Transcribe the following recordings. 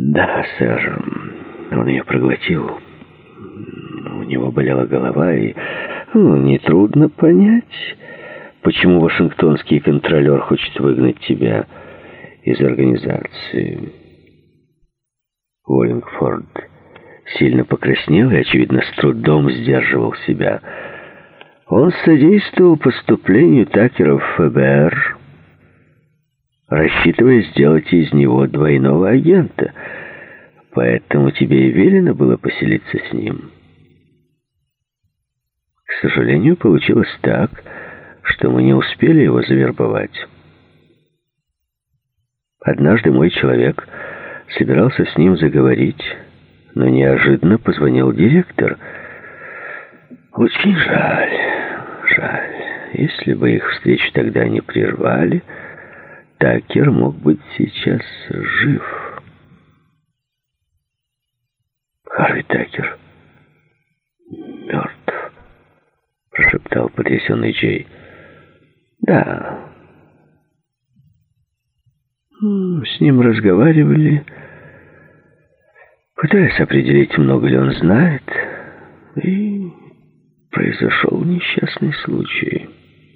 Да, сэр, он ее проглотил. У него болела голова, и нетрудно понять, почему вашингтонский контролер хочет выгнать тебя из организации. Уоллингфорд сильно покраснел и, очевидно, с трудом сдерживал себя. Он содействовал поступлению Такера в ФБР, рассчитывая сделать из него двойного агента. Поэтому тебе и велено было поселиться с ним. К сожалению, получилось так, что мы не успели его завербовать. Однажды мой человек собирался с ним заговорить, но неожиданно позвонил директор. Очень жаль. Если бы их встречу тогда не прервали, Такер мог быть сейчас жив. Харви Такер мертв, прошептал потрясенный Джей. Да. С ним разговаривали, пытаясь определить, много ли он знает, и произошел несчастный случай.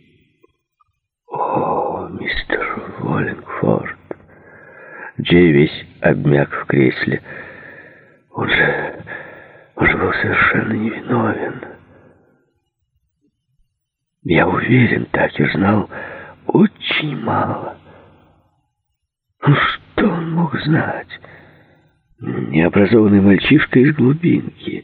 О, мистер Уоллингфорд. Джей весь обмяк в кресле. Он же был совершенно невиновен. Я уверен, Такер знал очень мало. Что он мог знать? Необразованный мальчишка из глубинки.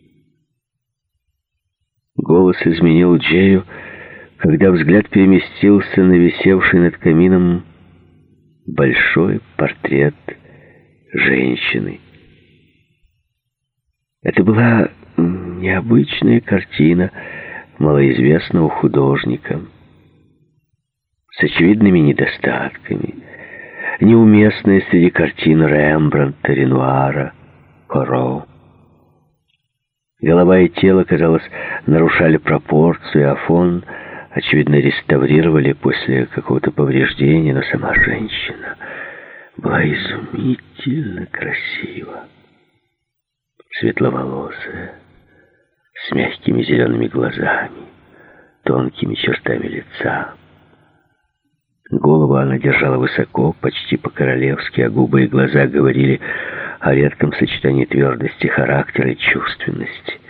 Голос изменил Джею, когда взгляд переместился на висевший над камином большой портрет женщины. Это была необычная картина малоизвестного художника с очевидными недостатками, неуместная среди картин Рембрандта, Ренуара, Коро. Голова и тело, казалось, нарушали пропорцию, а фон, очевидно, реставрировали после какого-то повреждения, но сама женщина была изумительно красива. Светловолосая, с мягкими зелеными глазами, тонкими чертами лица. Голову она держала высоко, почти по-королевски, а губы и глаза говорили о редком сочетании твердости характера и чувственности.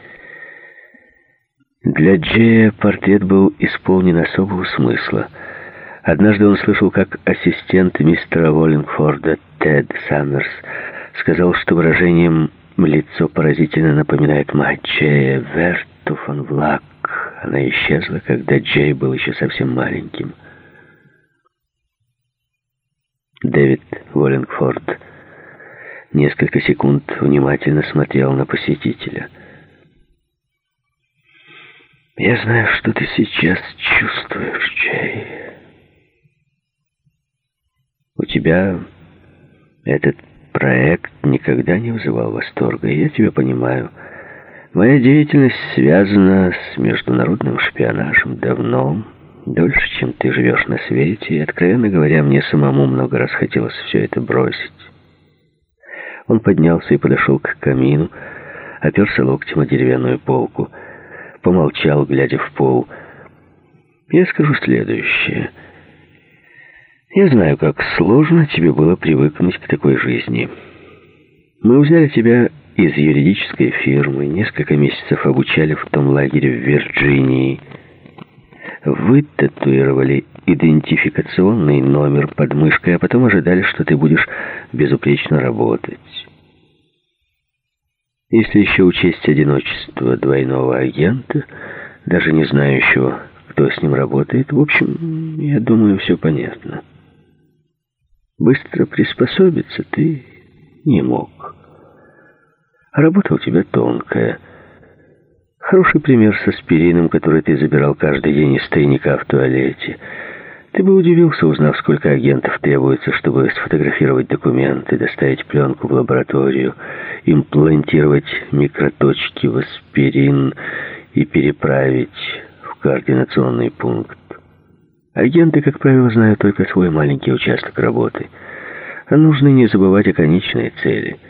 Для Джея портрет был исполнен особого смысла. Однажды он слышал, как ассистент мистера Уоллингфорда Тед Саммерс сказал, что выражением лицо поразительно напоминает мать Джея, Верту фон Влак. Она исчезла, когда Джей был еще совсем маленьким. Дэвид Уоллингфорд несколько секунд внимательно смотрел на посетителя. «Я знаю, что ты сейчас чувствуешь, Джей. У тебя этот проект никогда не вызывал восторга, и я тебя понимаю. Моя деятельность связана с международным шпионажем давно, дольше, чем ты живешь на свете, и, откровенно говоря, мне самому много раз хотелось все это бросить». Он поднялся и подошел к камину, оперся локтем о деревянную полку, помолчал, глядя в пол. «Я скажу следующее. Я знаю, как сложно тебе было привыкнуть к такой жизни. Мы взяли тебя из юридической фирмы, несколько месяцев обучали в том лагере в Вирджинии, вытатуировали идентификационный номер под мышкой, а потом ожидали, что ты будешь безупречно работать. Если еще учесть одиночество двойного агента, даже не знающего, кто с ним работает, в общем, я думаю, все понятно. Быстро приспособиться ты не мог. Работа у тебя тонкая. Хороший пример с аспирином, который ты забирал каждый день из тайника в туалете. Ты бы удивился, узнав, сколько агентов требуется, чтобы сфотографировать документы, доставить пленку в лабораторию, имплантировать микроточки в аспирин и переправить в координационный пункт. Агенты, как правило, знают только свой маленький участок работы. А нужно не забывать о конечной цели —